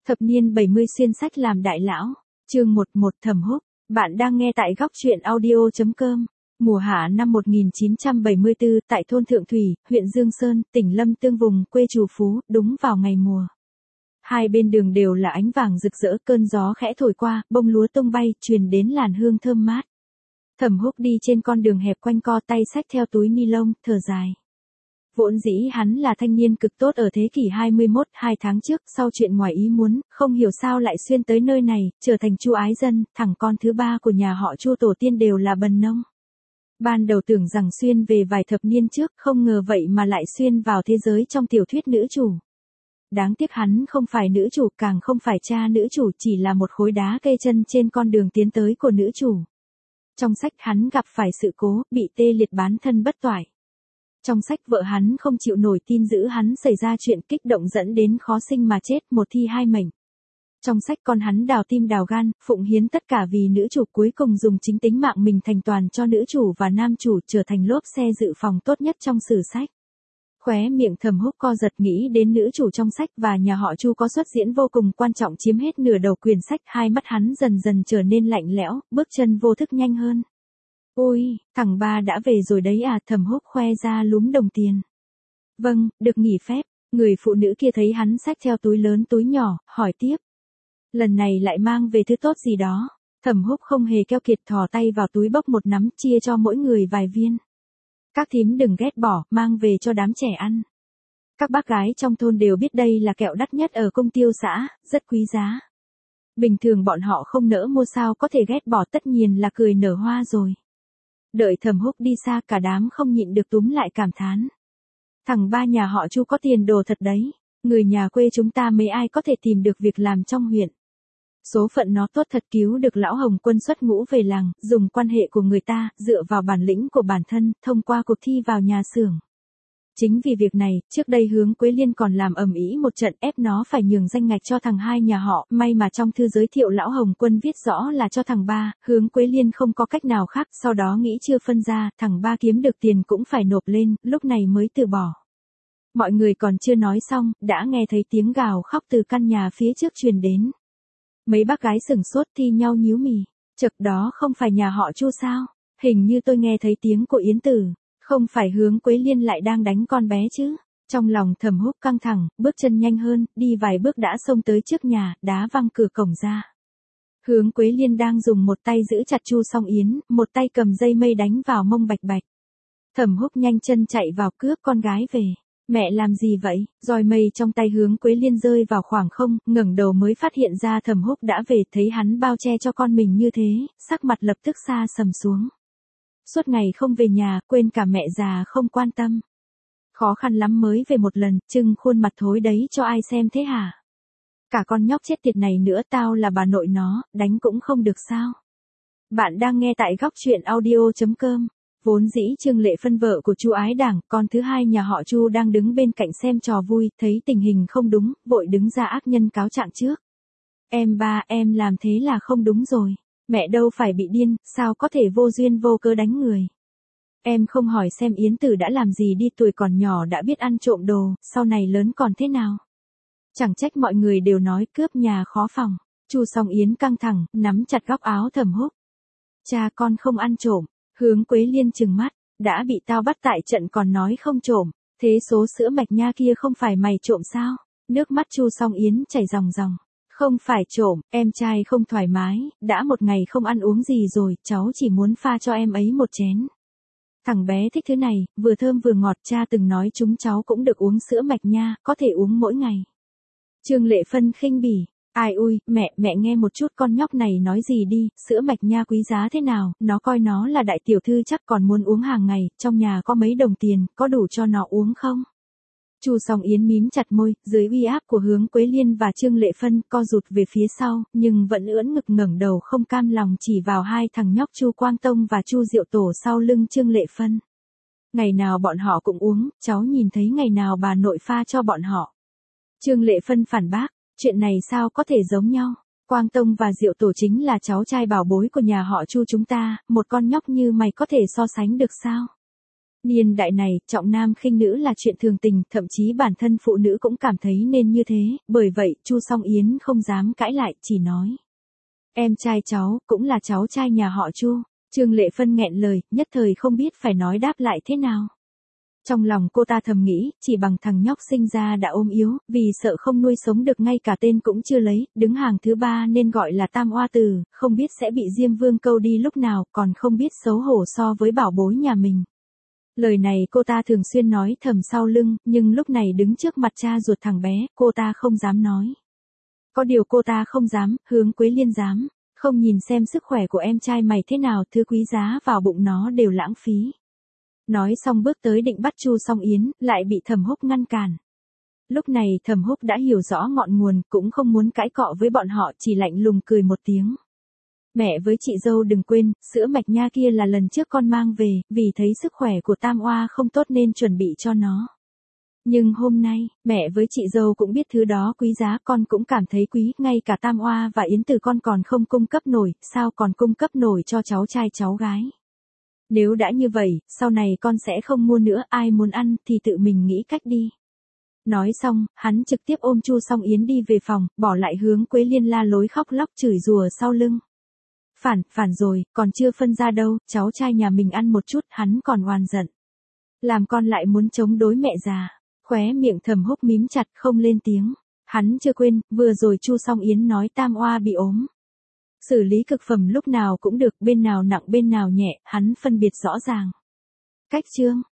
Thập niên 70 xuyên sách làm đại lão. Chương 11 Thẩm Húc. Bạn đang nghe tại góc truyện audio.com. Mùa hạ năm 1974 tại thôn Thượng Thủy, huyện Dương Sơn, tỉnh Lâm Tương vùng quê Trù Phú, đúng vào ngày mùa. Hai bên đường đều là ánh vàng rực rỡ, cơn gió khẽ thổi qua, bông lúa tung bay, truyền đến làn hương thơm mát. Thẩm Húc đi trên con đường hẹp quanh co, tay xách theo túi ni lông, thở dài. Vốn dĩ hắn là thanh niên cực tốt ở thế kỷ 21, 2 tháng trước, sau chuyện ngoài ý muốn, không hiểu sao lại xuyên tới nơi này, trở thành Chu ái dân, thằng con thứ ba của nhà họ Chu tổ tiên đều là bần nông. Ban đầu tưởng rằng xuyên về vài thập niên trước, không ngờ vậy mà lại xuyên vào thế giới trong tiểu thuyết nữ chủ. Đáng tiếc hắn không phải nữ chủ, càng không phải cha nữ chủ, chỉ là một khối đá cây chân trên con đường tiến tới của nữ chủ. Trong sách hắn gặp phải sự cố, bị tê liệt bán thân bất toại. Trong sách vợ hắn không chịu nổi tin dữ hắn xảy ra chuyện kích động dẫn đến khó sinh mà chết, một thi hai mệnh. Trong sách con hắn đào tim đào gan, phụng hiến tất cả vì nữ chủ, cuối cùng dùng chính tính mạng mình thành toàn cho nữ chủ và nam chủ, trở thành lốp xe dự phòng tốt nhất trong sử sách. Khóe miệng Thẩm Húc co giật nghĩ đến nữ chủ trong sách và nhà họ Chu có xuất diễn vô cùng quan trọng chiếm hết nửa đầu quyển sách, hai mắt hắn dần dần trở nên lạnh lẽo, bước chân vô thức nhanh hơn. Ôi, thằng ba đã về rồi đấy à, Thẩm Húc khoe ra lúm đồng tiền. Vâng, được nghỉ phép. Người phụ nữ kia thấy hắn xách theo túi lớn túi nhỏ, hỏi tiếp. Lần này lại mang về thứ tốt gì đó. Thẩm Húc không hề keo kiệt, thò tay vào túi bốc một nắm, chia cho mỗi người vài viên. Các thím đừng ghét bỏ, mang về cho đám trẻ ăn. Các bác gái trong thôn đều biết đây là kẹo đắt nhất ở công tiêu xã, rất quý giá. Bình thường bọn họ không nỡ mua, sao có thể ghét bỏ, tất nhiên là cười nở hoa rồi. Đợi Thẩm Húc đi xa, cả đám không nhịn được túm lại cảm thán. Thằng ba nhà họ Chu có tiền đồ thật đấy, người nhà quê chúng ta mấy ai có thể tìm được việc làm trong huyện. Số phận nó tốt thật, cứu được lão Hồng Quân xuất ngũ về làng, dùng quan hệ của người ta, dựa vào bản lĩnh của bản thân, thông qua cuộc thi vào nhà xưởng. Chính vì việc này, trước đây Hướng Quế Liên còn làm ầm ĩ một trận, ép nó phải nhường danh ngạch cho thằng hai nhà họ, may mà trong thư giới thiệu lão Hồng Quân viết rõ là cho thằng ba, Hướng Quế Liên không có cách nào khác, sau đó nghĩ chưa phân ra, thằng ba kiếm được tiền cũng phải nộp lên, lúc này mới từ bỏ. Mọi người còn chưa nói xong, đã nghe thấy tiếng gào khóc từ căn nhà phía trước truyền đến. Mấy bác gái sửng sốt thi nhau nhíu mì, chực, đó không phải nhà họ Chu sao? Hình như tôi nghe thấy tiếng của Yến Tử. Không phải Hướng Quế Liên lại đang đánh con bé chứ? Trong lòng Thẩm Húc căng thẳng, bước chân nhanh hơn, đi vài bước đã xông tới trước nhà, đá văng cửa cổng ra. Hướng Quế Liên đang dùng một tay giữ chặt Chu Song Yến, một tay cầm dây mây đánh vào mông bạch bạch. Thẩm Húc nhanh chân chạy vào cướp con gái về. Mẹ làm gì vậy? Roi mây trong tay Hướng Quế Liên rơi vào khoảng không, ngẩng đầu mới phát hiện ra Thẩm Húc đã về, thấy hắn bao che cho con mình như thế, sắc mặt lập tức xa sầm xuống. Suốt ngày không về nhà, quên cả mẹ già không quan tâm. Khó khăn lắm mới về một lần, trưng khuôn mặt thối đấy cho ai xem thế hả? Cả con nhóc chết tiệt này nữa, tao là bà nội nó, đánh cũng không được sao? Bạn đang nghe tại góc truyện audio.com. Vốn dĩ Trương Lệ Phân vợ của Chu Ái Đảng, con thứ hai nhà họ Chu đang đứng bên cạnh xem trò vui, thấy tình hình không đúng, vội đứng ra ác nhân cáo trạng trước. Em ba, em làm thế là không đúng rồi. Mẹ đâu phải bị điên, sao có thể vô duyên vô cớ đánh người. Em không hỏi xem Yến Tử đã làm gì đi, tuổi còn nhỏ đã biết ăn trộm đồ, sau này lớn còn thế nào. Chẳng trách mọi người đều nói cướp nhà khó phòng. Chu Song Yến căng thẳng, nắm chặt góc áo Thẩm Húc. Cha con không ăn trộm. Hướng Quế Liên trừng mắt, đã bị tao bắt tại trận còn nói không trộm, thế số sữa mạch nha kia không phải mày trộm sao? Nước mắt Chu Song Yến chảy ròng ròng. Không phải trộm, em trai không thoải mái, đã một ngày không ăn uống gì rồi, cháu chỉ muốn pha cho em ấy một chén. Thằng bé thích thứ này, vừa thơm vừa ngọt, cha từng nói chúng cháu cũng được uống sữa mạch nha, có thể uống mỗi ngày. Trương Lệ Phân khinh bỉ. Ai ui, mẹ nghe một chút con nhóc này nói gì đi, sữa mạch nha quý giá thế nào, nó coi nó là đại tiểu thư chắc còn muốn uống hàng ngày, trong nhà có mấy đồng tiền, có đủ cho nó uống không? Chu Song Yến mím chặt môi, dưới uy áp của Hướng Quế Liên và Trương Lệ Phân, co rụt về phía sau, nhưng vẫn ưỡn ngực ngẩng đầu không cam lòng chỉ vào hai thằng nhóc Chu Quang Tông và Chu Diệu Tổ sau lưng Trương Lệ Phân. Ngày nào bọn họ cũng uống, cháu nhìn thấy ngày nào bà nội pha cho bọn họ. Trương Lệ Phân phản bác. Chuyện này sao có thể giống nhau? Quang Tông và Diệu Tổ chính là cháu trai bảo bối của nhà họ Chu chúng ta, một con nhóc như mày có thể so sánh được sao? Niên đại này, trọng nam khinh nữ là chuyện thường tình, thậm chí bản thân phụ nữ cũng cảm thấy nên như thế, bởi vậy, Chu Song Yến không dám cãi lại, chỉ nói. Em trai cháu, cũng là cháu trai nhà họ Chu. Trương Lệ Phân nghẹn lời, nhất thời không biết phải nói đáp lại thế nào. Trong lòng cô ta thầm nghĩ, chỉ bằng thằng nhóc sinh ra đã ốm yếu, vì sợ không nuôi sống được ngay cả tên cũng chưa lấy, đứng hàng thứ 3 nên gọi là tam oa tử, không biết sẽ bị Diêm Vương câu đi lúc nào, còn không biết xấu hổ so với bảo bối nhà mình. Lời này cô ta thường xuyên nói thầm sau lưng, nhưng lúc này đứng trước mặt cha ruột thằng bé, cô ta không dám nói. Có điều cô ta không dám, Hướng Quế Liên dám, không nhìn xem sức khỏe của em trai mày thế nào, thứ quý giá vào bụng nó đều lãng phí. Nói xong bước tới định bắt Chu Song Yến, lại bị Thẩm Húc ngăn cản. Lúc này Thẩm Húc đã hiểu rõ ngọn nguồn, cũng không muốn cãi cọ với bọn họ, chỉ lạnh lùng cười một tiếng. Mẹ với chị dâu đừng quên, sữa mạch nha kia là lần trước con mang về, vì thấy sức khỏe của Tam Oa không tốt nên chuẩn bị cho nó. Nhưng hôm nay, mẹ với chị dâu cũng biết thứ đó quý giá, con cũng cảm thấy quý, ngay cả Tam Oa và Yến Tử con còn không cung cấp nổi, sao còn cung cấp nổi cho cháu trai cháu gái. Nếu đã như vậy, sau này con sẽ không mua nữa, ai muốn ăn thì tự mình nghĩ cách đi. Nói xong, hắn trực tiếp ôm Chu Song Yến đi về phòng, bỏ lại Hướng Quế Liên la lối khóc lóc chửi rủa sau lưng. Phản rồi, còn chưa phân ra đâu, cháu trai nhà mình ăn một chút, hắn còn oan giận. Làm con lại muốn chống đối mẹ già. Khóe miệng Thẩm Húc mím chặt không lên tiếng. Hắn chưa quên, vừa rồi Chu Song Yến nói Tam Oa bị ốm. Xử lý cực phẩm lúc nào cũng được, bên nào nặng bên nào nhẹ, hắn phân biệt rõ ràng. Cách chương